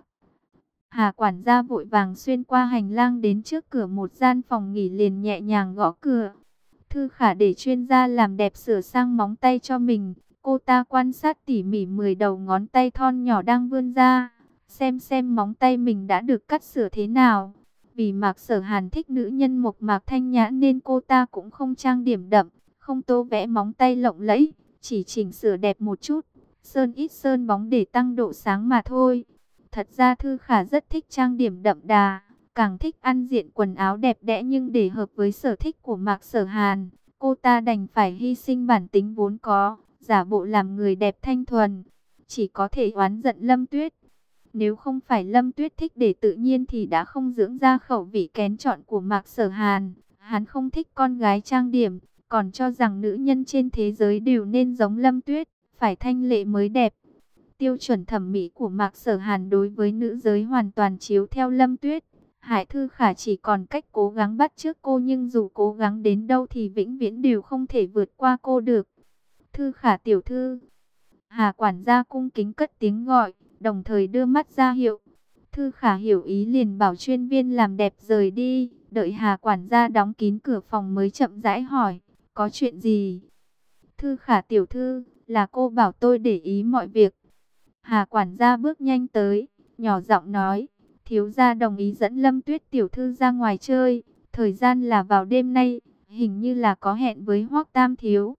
A: Hà quản gia vội vàng xuyên qua hành lang đến trước cửa một gian phòng nghỉ, liền nhẹ nhàng gõ cửa. Thư Khả để chuyên gia làm đẹp sửa sang móng tay cho mình. Cô ta quan sát tỉ mỉ mười đầu ngón tay thon nhỏ đang vươn ra, xem xem móng tay mình đã được cắt sửa thế nào. Vì Mạc Sở Hàn thích nữ nhân mộc mạc thanh nhã nên cô ta cũng không trang điểm đậm, không tô vẽ móng tay lộng lẫy, chỉ chỉnh sửa đẹp một chút, sơn ít sơn bóng để tăng độ sáng mà thôi. Thật ra Thư Khả rất thích trang điểm đậm đà, càng thích ăn diện quần áo đẹp đẽ, nhưng để hợp với sở thích của Mạc Sở Hàn, cô ta đành phải hy sinh bản tính vốn có, giả bộ làm người đẹp thanh thuần, chỉ có thể oán giận Lâm Tuyết. Nếu không phải Lâm Tuyết thích để tự nhiên thì đã không dưỡng ra khẩu vị kén chọn của Mạc Sở Hàn. Hắn không thích con gái trang điểm, còn cho rằng nữ nhân trên thế giới đều nên giống Lâm Tuyết, phải thanh lệ mới đẹp. Tiêu chuẩn thẩm mỹ của Mạc Sở Hàn đối với nữ giới hoàn toàn chiếu theo Lâm Tuyết. Hải Thư Khả chỉ còn cách cố gắng bắt chước cô, nhưng dù cố gắng đến đâu thì vĩnh viễn đều không thể vượt qua cô được. Thư Khả tiểu thư. Hà quản gia cung kính cất tiếng gọi, đồng thời đưa mắt ra hiệu. Thư Khả hiểu ý liền bảo chuyên viên làm đẹp rời đi, đợi Hà quản gia đóng kín cửa phòng mới chậm rãi hỏi, có chuyện gì? Thư Khả tiểu thư, là cô bảo tôi để ý mọi việc. Hà quản gia bước nhanh tới, nhỏ giọng nói, thiếu gia đồng ý dẫn Lâm Tuyết tiểu thư ra ngoài chơi, thời gian là vào đêm nay, hình như là có hẹn với Hoắc Tam thiếu.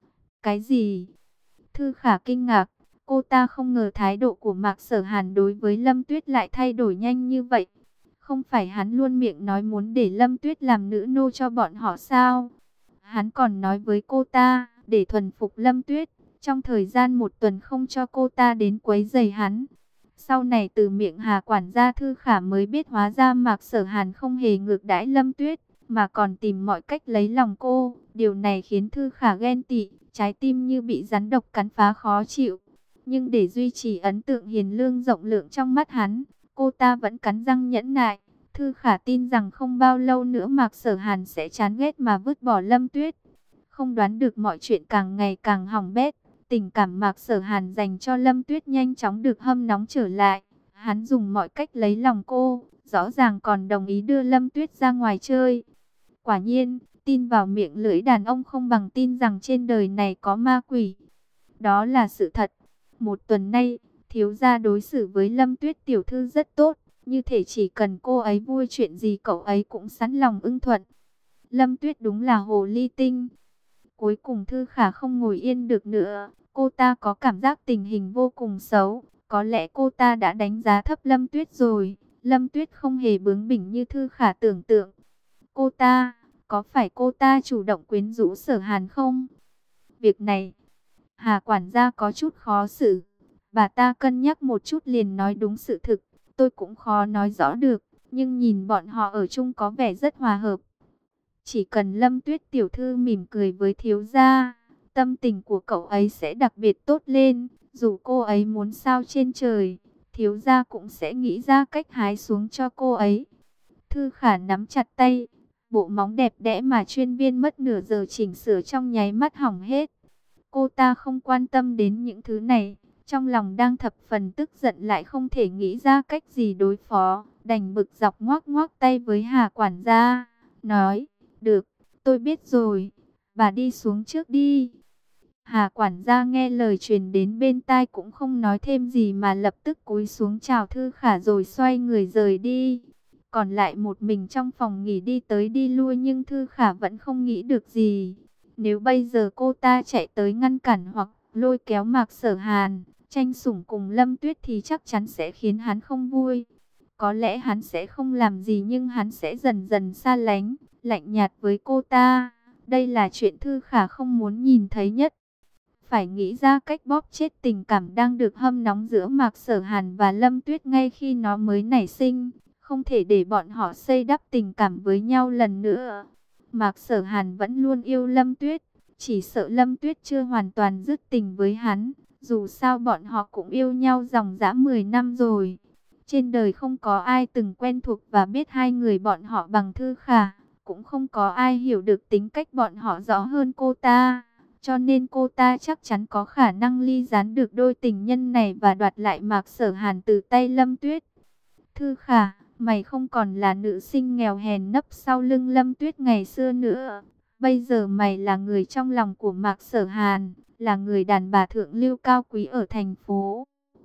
A: Cái gì? Thư Khả kinh ngạc, cô ta không ngờ thái độ của Mạc Sở Hàn đối với Lâm Tuyết lại thay đổi nhanh như vậy. Không phải hắn luôn miệng nói muốn để Lâm Tuyết làm nữ nô cho bọn họ sao? Hắn còn nói với cô ta, để thuần phục Lâm Tuyết, trong thời gian một tuần không cho cô ta đến quấy rầy hắn. Sau này từ miệng Hà quản gia Thư Khả mới biết hóa ra Mạc Sở Hàn không hề ngược đãi Lâm Tuyết, mà còn tìm mọi cách lấy lòng cô. Điều này khiến Thư Khả ghen tị, trái tim như bị rắn độc cắn phá khó chịu. Nhưng để duy trì ấn tượng hiền lương rộng lượng trong mắt hắn, cô ta vẫn cắn răng nhẫn nại. Thư Khả tin rằng không bao lâu nữa Mạc Sở Hàn sẽ chán ghét mà vứt bỏ Lâm Tuyết. Không đoán được mọi chuyện càng ngày càng hỏng bét. Tình cảm Mạc Sở Hàn dành cho Lâm Tuyết nhanh chóng được hâm nóng trở lại. Hắn dùng mọi cách lấy lòng cô, rõ ràng còn đồng ý đưa Lâm Tuyết ra ngoài chơi. Quả nhiên, tin vào miệng lưỡi đàn ông không bằng tin rằng trên đời này có ma quỷ. Đó là sự thật. Một tuần nay, thiếu gia đối xử với Lâm Tuyết tiểu thư rất tốt, như thể chỉ cần cô ấy vui chuyện gì cậu ấy cũng sẵn lòng ưng thuận. Lâm Tuyết đúng là hồ ly tinh. Cuối cùng Thư Khả không ngồi yên được nữa, cô ta có cảm giác tình hình vô cùng xấu, Có lẽ cô ta đã đánh giá thấp Lâm Tuyết rồi. Lâm Tuyết không hề bướng bỉnh như Thư Khả tưởng tượng. Cô ta, có phải cô ta chủ động quyến rũ Sở Hàn không? Việc này, Hà quản gia có chút khó xử. Bà ta cân nhắc một chút liền nói đúng sự thực. Tôi cũng khó nói rõ được, nhưng nhìn bọn họ ở chung có vẻ rất hòa hợp. Chỉ cần Lâm Tuyết tiểu thư mỉm cười với thiếu gia, tâm tình của cậu ấy sẽ đặc biệt tốt lên. Dù cô ấy muốn sao trên trời, thiếu gia cũng sẽ nghĩ ra cách hái xuống cho cô ấy. Thư Khả nắm chặt tay, bộ móng đẹp đẽ mà chuyên viên mất nửa giờ chỉnh sửa trong nháy mắt hỏng hết. Cô ta không quan tâm đến những thứ này, trong lòng đang thập phần tức giận lại không thể nghĩ ra cách gì đối phó, đành bực dọc ngoác ngoác tay với Hà quản gia, nói, được, tôi biết rồi, bà đi xuống trước đi. Hà quản gia nghe lời truyền đến bên tai cũng không nói thêm gì mà lập tức cúi xuống chào Thư Khả rồi xoay người rời đi. Còn lại một mình trong phòng nghỉ đi tới đi lui nhưng Thư Khả vẫn không nghĩ được gì. Nếu bây giờ cô ta chạy tới ngăn cản hoặc lôi kéo Mạc Sở Hàn, tranh sủng cùng Lâm Tuyết thì chắc chắn sẽ khiến hắn không vui. Có lẽ hắn sẽ không làm gì nhưng hắn sẽ dần dần xa lánh, lạnh nhạt với cô ta. Đây là chuyện Thư Khả không muốn nhìn thấy nhất. Phải nghĩ ra cách bóp chết tình cảm đang được hâm nóng giữa Mạc Sở Hàn và Lâm Tuyết ngay khi nó mới nảy sinh. Không thể để bọn họ xây đắp tình cảm với nhau lần nữa. Mạc Sở Hàn vẫn luôn yêu Lâm Tuyết, chỉ sợ Lâm Tuyết chưa hoàn toàn dứt tình với hắn. Dù sao bọn họ cũng yêu nhau dòng dã mười năm rồi. Trên đời không có ai từng quen thuộc và biết hai người bọn họ bằng Thư Khả. Cũng không có ai hiểu được tính cách bọn họ rõ hơn cô ta. Cho nên cô ta chắc chắn có khả năng ly gián được đôi tình nhân này và đoạt lại Mạc Sở Hàn từ tay Lâm Tuyết. Thư Khả, mày không còn là nữ sinh nghèo hèn nấp sau lưng Lâm Tuyết ngày xưa nữa. Bây giờ mày là người trong lòng của Mạc Sở Hàn, là người đàn bà thượng lưu cao quý ở thành phố.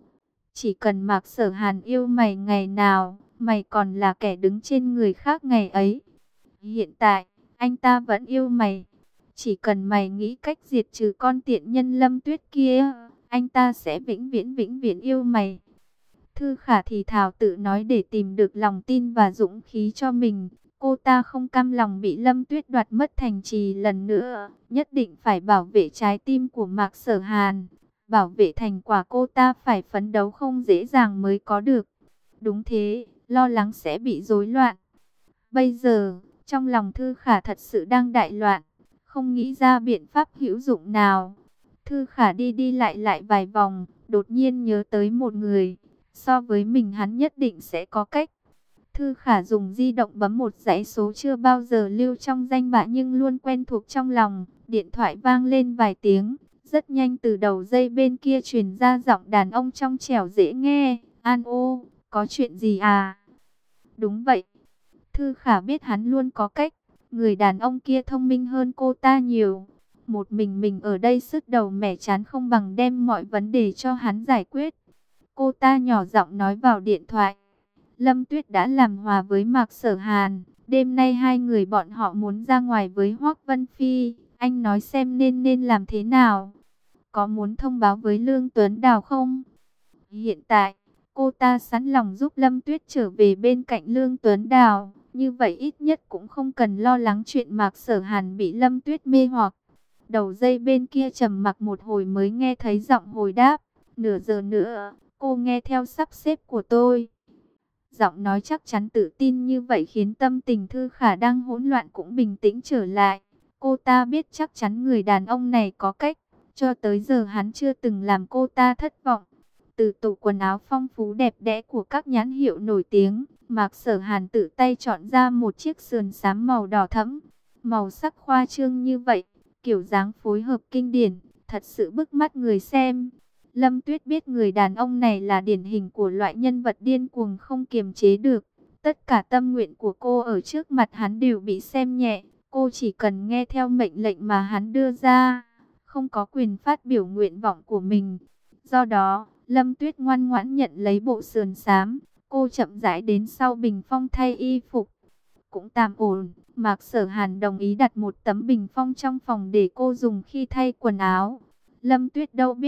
A: Chỉ cần Mạc Sở Hàn yêu mày ngày nào, mày còn là kẻ đứng trên người khác ngày ấy. Hiện tại, anh ta vẫn yêu mày. Chỉ cần mày nghĩ cách diệt trừ con tiện nhân Lâm Tuyết kia, anh ta sẽ vĩnh viễn vĩnh viễn yêu mày. Thư Khả thì thào tự nói để tìm được lòng tin và dũng khí cho mình. Cô ta không cam lòng bị Lâm Tuyết đoạt mất thành trì lần nữa. Nhất định phải bảo vệ trái tim của Mạc Sở Hàn. Bảo vệ thành quả cô ta phải phấn đấu không dễ dàng mới có được. Đúng thế, lo lắng sẽ bị rối loạn. Bây giờ, trong lòng Thư Khả thật sự đang đại loạn. Không nghĩ ra biện pháp hữu dụng nào. Thư Khả đi đi lại lại vài vòng, đột nhiên nhớ tới một người. So với mình hắn nhất định sẽ có cách. Thư Khả dùng di động bấm một dãy số chưa bao giờ lưu trong danh bạ nhưng luôn quen thuộc trong lòng. Điện thoại vang lên vài tiếng. Rất nhanh từ đầu dây bên kia truyền ra giọng đàn ông trong trẻo dễ nghe. An ô, có chuyện gì à? Đúng vậy. Thư Khả biết hắn luôn có cách. Người đàn ông kia thông minh hơn cô ta nhiều. Một mình mình ở đây sứt đầu mẻ chán không bằng đem mọi vấn đề cho hắn giải quyết. Cô ta nhỏ giọng nói vào điện thoại. Lâm Tuyết đã làm hòa với Mạc Sở Hàn. Đêm nay hai người bọn họ muốn ra ngoài với Hoắc Vân Phi. Anh nói xem nên nên làm thế nào. Có muốn thông báo với Lương Tuấn Đào không? Hiện tại, cô ta sẵn lòng giúp Lâm Tuyết trở về bên cạnh Lương Tuấn Đào. Như vậy ít nhất cũng không cần lo lắng chuyện Mạc Sở Hàn bị Lâm Tuyết mê hoặc. Đầu dây bên kia trầm mặc một hồi mới nghe thấy giọng hồi đáp. Nửa giờ nữa, cô nghe theo sắp xếp của tôi. Giọng nói chắc chắn tự tin như vậy khiến tâm tình Thư Khả đang hỗn loạn cũng bình tĩnh trở lại. Cô ta biết chắc chắn người đàn ông này có cách. Cho tới giờ hắn chưa từng làm cô ta thất vọng. Từ tủ quần áo phong phú đẹp đẽ của các nhãn hiệu nổi tiếng, Mạc Sở Hàn tự tay chọn ra một chiếc sườn xám màu đỏ thẫm. Màu sắc khoa trương như vậy, kiểu dáng phối hợp kinh điển, thật sự bức mắt người xem. Lâm Tuyết biết người đàn ông này là điển hình của loại nhân vật điên cuồng không kiềm chế được. Tất cả tâm nguyện của cô ở trước mặt hắn đều bị xem nhẹ. Cô chỉ cần nghe theo mệnh lệnh mà hắn đưa ra, không có quyền phát biểu nguyện vọng của mình. Do đó, Lâm Tuyết ngoan ngoãn nhận lấy bộ sườn xám. Cô chậm rãi đến sau bình phong thay y phục. Cũng tạm ổn, Mạc Sở Hàn đồng ý đặt một tấm bình phong trong phòng để cô dùng khi thay quần áo. Lâm Tuyết đâu biết,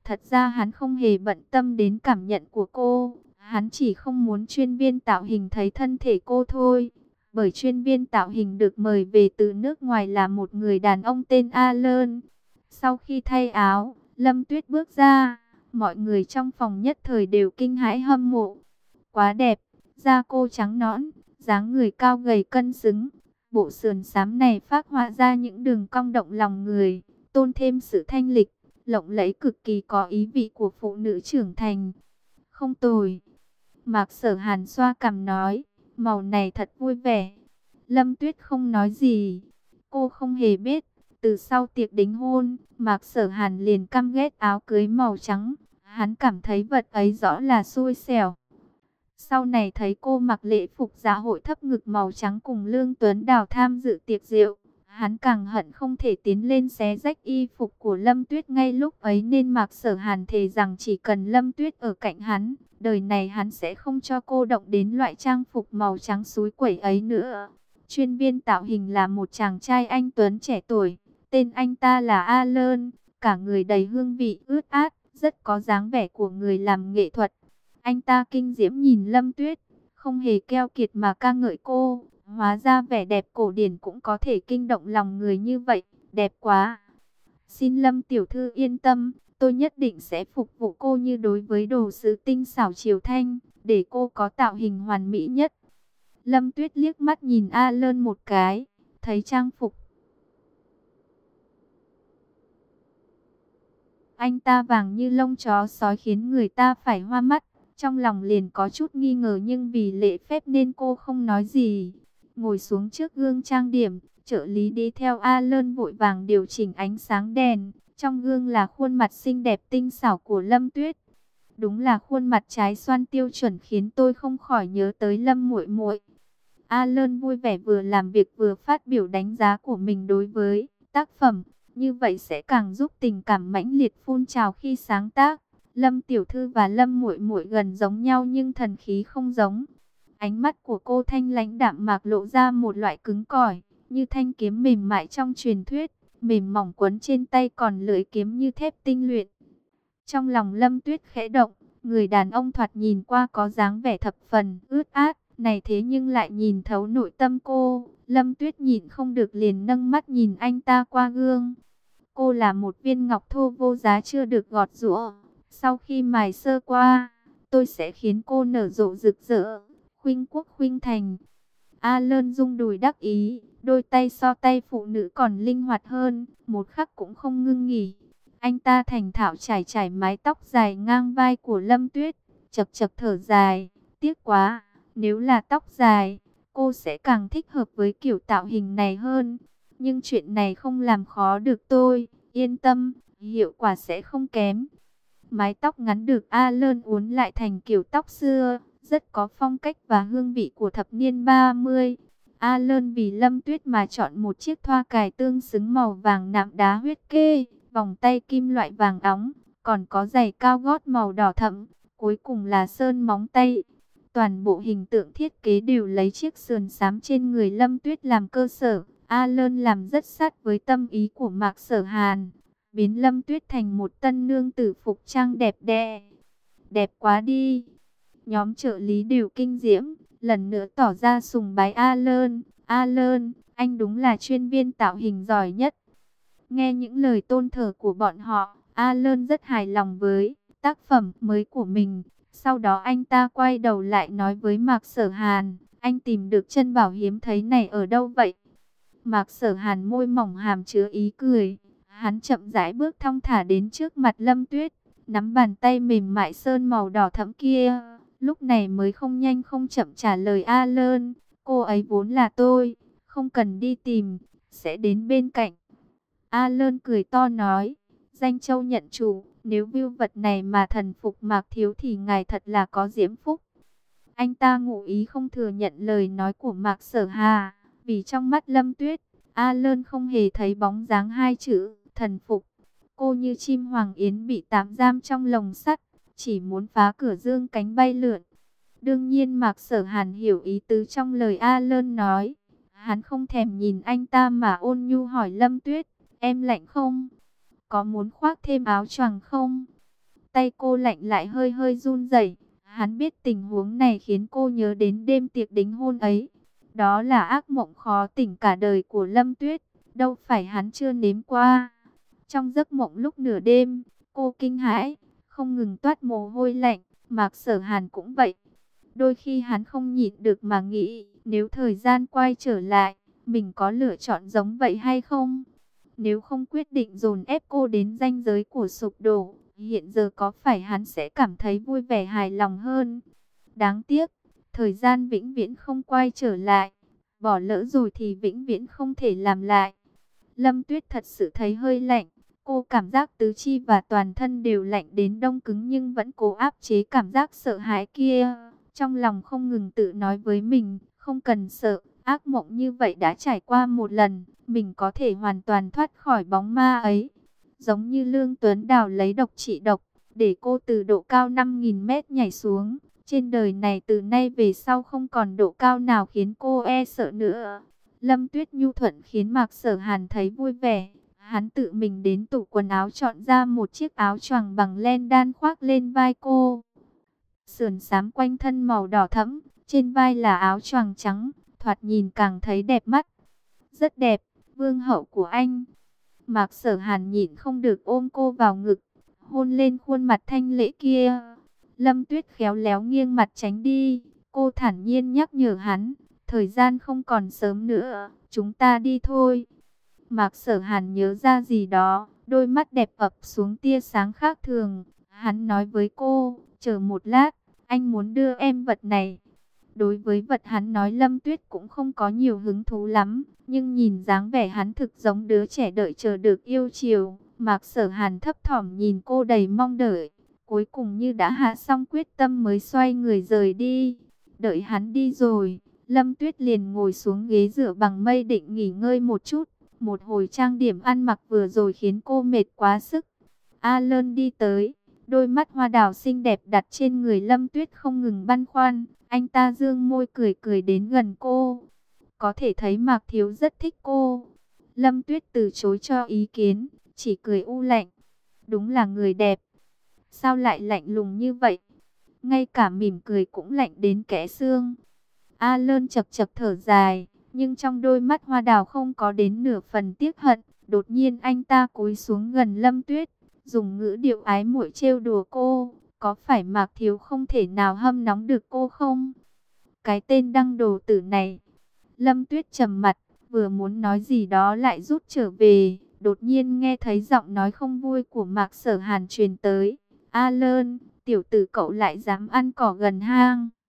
A: Thật ra hắn không hề bận tâm đến cảm nhận của cô. Hắn chỉ không muốn chuyên viên tạo hình thấy thân thể cô thôi. Bởi chuyên viên tạo hình được mời về từ nước ngoài là một người đàn ông tên Alan. Sau khi thay áo, Lâm Tuyết bước ra. Mọi người trong phòng nhất thời đều kinh hãi hâm mộ. Quá đẹp, da cô trắng nõn, dáng người cao gầy cân xứng. Bộ sườn xám này phác họa ra những đường cong động lòng người, tôn thêm sự thanh lịch, lộng lẫy cực kỳ có ý vị của phụ nữ trưởng thành. Không tồi. Mạc Sở Hàn xoa cằm nói, màu này thật vui vẻ. Lâm Tuyết không nói gì. Cô không hề biết, từ sau tiệc đính hôn, Mạc Sở Hàn liền căm ghét áo cưới màu trắng. Hắn cảm thấy vật ấy rõ là xui xẻo. Sau này thấy cô mặc lễ phục dạ hội thấp ngực màu trắng cùng Lương Tuấn Đào tham dự tiệc rượu, hắn càng hận không thể tiến lên xé rách y phục của Lâm Tuyết ngay lúc ấy, nên Mạc Sở Hàn thề rằng chỉ cần Lâm Tuyết ở cạnh hắn, đời này hắn sẽ không cho cô động đến loại trang phục màu trắng xúi quẩy ấy nữa. Chuyên viên tạo hình là một chàng trai anh tuấn trẻ tuổi, tên anh ta là Alan, cả người đầy hương vị ướt át, rất có dáng vẻ của người làm nghệ thuật. Anh ta kinh diễm nhìn Lâm Tuyết, không hề keo kiệt mà ca ngợi cô. Hóa ra vẻ đẹp cổ điển cũng có thể kinh động lòng người như vậy, đẹp quá. Xin Lâm tiểu thư yên tâm, tôi nhất định sẽ phục vụ cô như đối với đồ sứ tinh xảo Triều Thanh, để cô có tạo hình hoàn mỹ nhất. Lâm Tuyết liếc mắt nhìn Alan một cái, thấy trang phục anh ta vàng như lông chó sói khiến người ta phải hoa mắt. Trong lòng liền có chút nghi ngờ nhưng vì lễ phép nên cô không nói gì. Ngồi xuống trước gương trang điểm, trợ lý đi theo Alan vội vàng điều chỉnh ánh sáng đèn. Trong gương là khuôn mặt xinh đẹp tinh xảo của Lâm Tuyết. Đúng là khuôn mặt trái xoan tiêu chuẩn khiến tôi không khỏi nhớ tới Lâm muội muội. Alan vui vẻ vừa làm việc vừa phát biểu đánh giá của mình đối với tác phẩm. Như vậy sẽ càng giúp tình cảm mãnh liệt phun trào khi sáng tác. Lâm tiểu thư và Lâm muội muội gần giống nhau nhưng thần khí không giống. Ánh mắt của cô thanh lãnh đạm mạc lộ ra một loại cứng cỏi, như thanh kiếm mềm mại trong truyền thuyết, mềm mỏng quấn trên tay còn lưỡi kiếm như thép tinh luyện. Trong lòng Lâm Tuyết khẽ động, người đàn ông thoạt nhìn qua có dáng vẻ thập phần ướt át, này thế nhưng lại nhìn thấu nội tâm cô. Lâm Tuyết nhịn không được liền nâng mắt nhìn anh ta qua gương. Cô là một viên ngọc thô vô giá chưa được gọt giũa. Sau khi mài sơ qua, tôi sẽ khiến cô nở rộ rực rỡ, khuynh quốc khuynh thành. Alan rung đùi đắc ý, đôi tay so tay phụ nữ còn linh hoạt hơn, một khắc cũng không ngưng nghỉ. Anh ta thành thạo trải trải mái tóc dài ngang vai của Lâm Tuyết, chật chật thở dài, tiếc quá, nếu là tóc dài, cô sẽ càng thích hợp với kiểu tạo hình này hơn. Nhưng chuyện này không làm khó được tôi, yên tâm, hiệu quả sẽ không kém. Mái tóc ngắn được Alan uốn lại thành kiểu tóc xưa, rất có phong cách và hương vị của thập niên ba mươi. Alan vì Lâm Tuyết mà chọn một chiếc thoa cài tương xứng màu vàng nạm đá huyết kê, vòng tay kim loại vàng óng, còn có giày cao gót màu đỏ thẫm, cuối cùng là sơn móng tay. Toàn bộ hình tượng thiết kế đều lấy chiếc sườn xám trên người Lâm Tuyết làm cơ sở. Alan làm rất sát với tâm ý của Mạc Sở Hàn, biến Lâm Tuyết thành một tân nương tử phục trang đẹp đẽ. Đẹp quá đi. Nhóm trợ lý đều kinh diễm, lần nữa tỏ ra sùng bái Alan. Alan, anh đúng là chuyên viên tạo hình giỏi nhất. Nghe những lời tôn thờ của bọn họ, Alan rất hài lòng với tác phẩm mới của mình. Sau đó anh ta quay đầu lại nói với Mạc Sở Hàn, anh tìm được chân bảo hiếm thấy này ở đâu vậy? Mạc Sở Hàn môi mỏng hàm chứa ý cười. Hắn chậm rãi bước thong thả đến trước mặt Lâm Tuyết, nắm bàn tay mềm mại sơn màu đỏ thẫm kia. Lúc này mới không nhanh không chậm trả lời Alan, cô ấy vốn là tôi, không cần đi tìm, sẽ đến bên cạnh. Alan cười to nói, danh châu nhận chủ, nếu view vật này mà thần phục Mạc thiếu thì ngài thật là có diễm phúc. Anh ta ngụ ý không thừa nhận lời nói của Mạc Sở Hà, vì trong mắt Lâm Tuyết, Alan không hề thấy bóng dáng hai chữ thần phục. Cô như chim hoàng yến bị tạm giam trong lồng sắt, chỉ muốn phá cửa dương cánh bay lượn. Đương nhiên Mạc Sở Hàn hiểu ý tứ trong lời Alan nói. Hắn không thèm nhìn anh ta mà ôn nhu hỏi Lâm Tuyết, em lạnh không? Có muốn khoác thêm áo choàng không? tay cô lạnh lại hơi hơi run rẩy. Hắn biết tình huống này khiến cô nhớ đến đêm tiệc đính hôn ấy. Đó là ác mộng khó tỉnh cả đời của Lâm Tuyết, đâu phải hắn chưa nếm qua. Trong giấc mộng lúc nửa đêm, cô kinh hãi, không ngừng toát mồ hôi lạnh, Mạc Sở Hàn cũng vậy. Đôi khi hắn không nhịn được mà nghĩ, nếu thời gian quay trở lại, mình có lựa chọn giống vậy hay không? Nếu không quyết định dồn ép cô đến ranh giới của sụp đổ, hiện giờ có phải hắn sẽ cảm thấy vui vẻ hài lòng hơn? Đáng tiếc, thời gian vĩnh viễn không quay trở lại, bỏ lỡ rồi thì vĩnh viễn không thể làm lại. Lâm Tuyết thật sự thấy hơi lạnh, cô cảm giác tứ chi và toàn thân đều lạnh đến đông cứng nhưng vẫn cố áp chế cảm giác sợ hãi kia. Trong lòng không ngừng tự nói với mình, không cần sợ, ác mộng như vậy đã trải qua một lần, mình có thể hoàn toàn thoát khỏi bóng ma ấy. Giống như Lương Tuấn Đào lấy độc trị độc, để cô từ độ cao năm nghìn mét nhảy xuống. Trên đời này từ nay về sau không còn độ cao nào khiến cô e sợ nữa. Lâm Tuyết nhu thuận khiến Mạc Sở Hàn thấy vui vẻ. Hắn tự mình đến tủ quần áo chọn ra một chiếc áo choàng bằng len đan khoác lên vai cô. Sườn xám quanh thân màu đỏ thẫm, trên vai là áo choàng trắng, thoạt nhìn càng thấy đẹp mắt. Rất đẹp, vương hậu của anh. Mạc Sở Hàn nhịn không được ôm cô vào ngực, hôn lên khuôn mặt thanh lệ kia. Lâm Tuyết khéo léo nghiêng mặt tránh đi, cô thản nhiên nhắc nhở hắn, thời gian không còn sớm nữa, chúng ta đi thôi. Mạc Sở Hàn nhớ ra gì đó, đôi mắt đẹp ập xuống tia sáng khác thường. Hắn nói với cô, chờ một lát, anh muốn đưa em vật này. Đối với vật hắn nói Lâm Tuyết cũng không có nhiều hứng thú lắm, nhưng nhìn dáng vẻ hắn thực giống đứa trẻ đợi chờ được yêu chiều. Mạc Sở Hàn thấp thỏm nhìn cô đầy mong đợi, cuối cùng như đã hạ xong quyết tâm mới xoay người rời đi. Đợi hắn đi rồi, Lâm Tuyết liền ngồi xuống ghế dựa bằng mây định nghỉ ngơi một chút. Một hồi trang điểm ăn mặc vừa rồi khiến cô mệt quá sức. Alan đi tới, đôi mắt hoa đào xinh đẹp đặt trên người Lâm Tuyết không ngừng băn khoăn. Anh ta dương môi cười cười đến gần cô. Có thể thấy Mạc Thiếu rất thích cô. Lâm Tuyết từ chối cho ý kiến, chỉ cười u lạnh. Đúng là người đẹp. Sao lại lạnh lùng như vậy? Ngay cả mỉm cười cũng lạnh đến kẽ xương. Alan chật chật thở dài, nhưng trong đôi mắt hoa đào không có đến nửa phần tiếc hận. Đột nhiên anh ta cúi xuống gần Lâm Tuyết, dùng ngữ điệu ái muội trêu đùa cô. Có phải Mạc Thiếu không thể nào hâm nóng được cô không? Cái tên đăng đồ tử này. Lâm Tuyết trầm mặt, vừa muốn nói gì đó lại rút trở về. Đột nhiên nghe thấy giọng nói không vui của Mạc Sở Hàn truyền tới. Alan, tiểu tử cậu lại dám ăn cỏ gần hang.